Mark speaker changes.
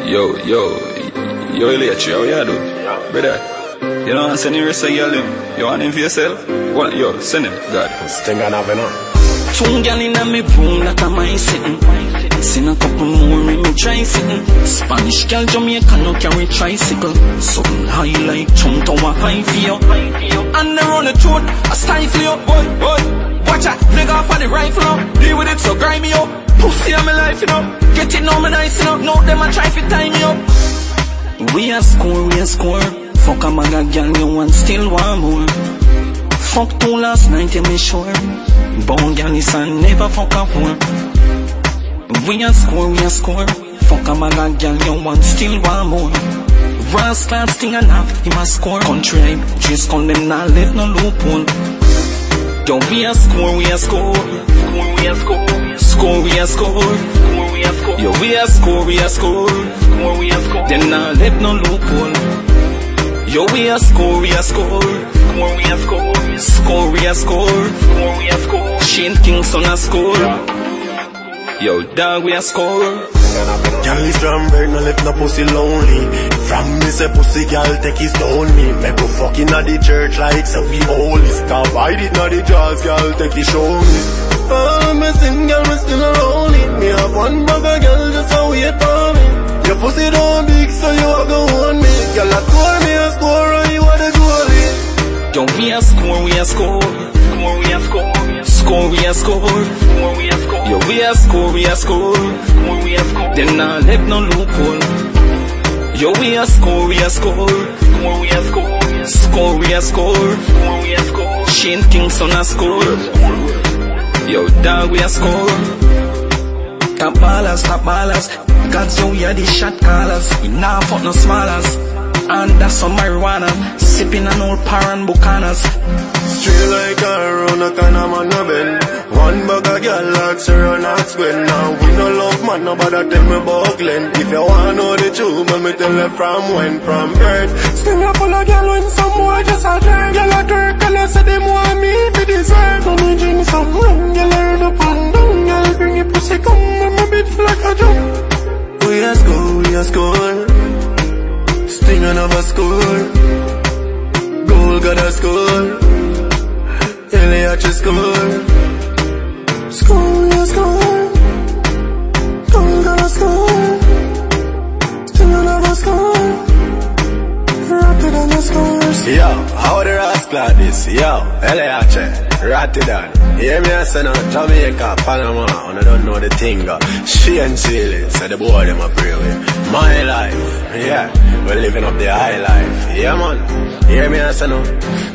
Speaker 1: Yo, Eliachi, how you do? Brother, you know I'm sending you a girl him. You want him for yourself? What? Yo, send him, God.
Speaker 2: Sting on have enough.
Speaker 3: Two gal inna me room that a my sitting. Seen a couple more in me try-sitting. Spanish gal Jamaican no carry tricycle. Something high like chunk tower high for you. And they run the truth, I stifle you. Boy, watch out, fling off on the rifle up. Deal with it so grimy up. Pussy on my life, you know. Get it now, me nice, you know. Now them a try to tie me up. We a score. Fuck a maga gal, you want still want more. Fuck two last night, you me sure. Bone gal is a never fuck a whore. We a score. Fuck a maga gal, you want still want more. Rascal sting enough, he must score. Country hype, just call them not let no loophole. Yo, we a score. Yo, we a score. Them not let no loophole. Yo, we a score. Shane Kingston a score. Yo, dog, we a score.
Speaker 2: Girl is from bird, no left no pussy lonely. From me say pussy girl take his stone me. Make go fucking at the church like so we holy. Stop I did not the jazz girl take his show me. Oh, me sing girl me still lonely. Me have one bag of girl just a wait for me. Your pussy don't big so you a go on me. Girl a score me a score and you a the goalie.
Speaker 3: Yo, we a score. Yo, we a score. Them not left no loophole. Yo, we a score. Shane Kingston a score. Yo, dog, we a score. Top ballers. God's yo, we are the shot callers. We nah fuck no smallers. And that's some marijuana. Sipping an old Paran Bucanas.
Speaker 2: Straight like a round a kind of man a bend. One bag of girl like Sarah not spend. Now we no love man, nobody tell me about Glenn. If you wanna know the truth, let me tell you from when, from birth. Sting up full of girl when some boy just a drink. Girl a twerk and I say them want me for dessert. When you drink some rum, girl I run up and down. Girl bring your pussy come and my bit feel like a jump. We a score. Sting another score. Goal got a score. Eliachi score. Score. Goal got a score. Sting another score. Rapid on the scores. Yo, how the rascal like this? Yo, Eliachi, Rotterdam. Hear me I say now, Jamaica, Panama, and I don't know the thing. She and Chile, say the boy them a pray with. My life, yeah, we're living up the high life. Yeah man, hear me I say now.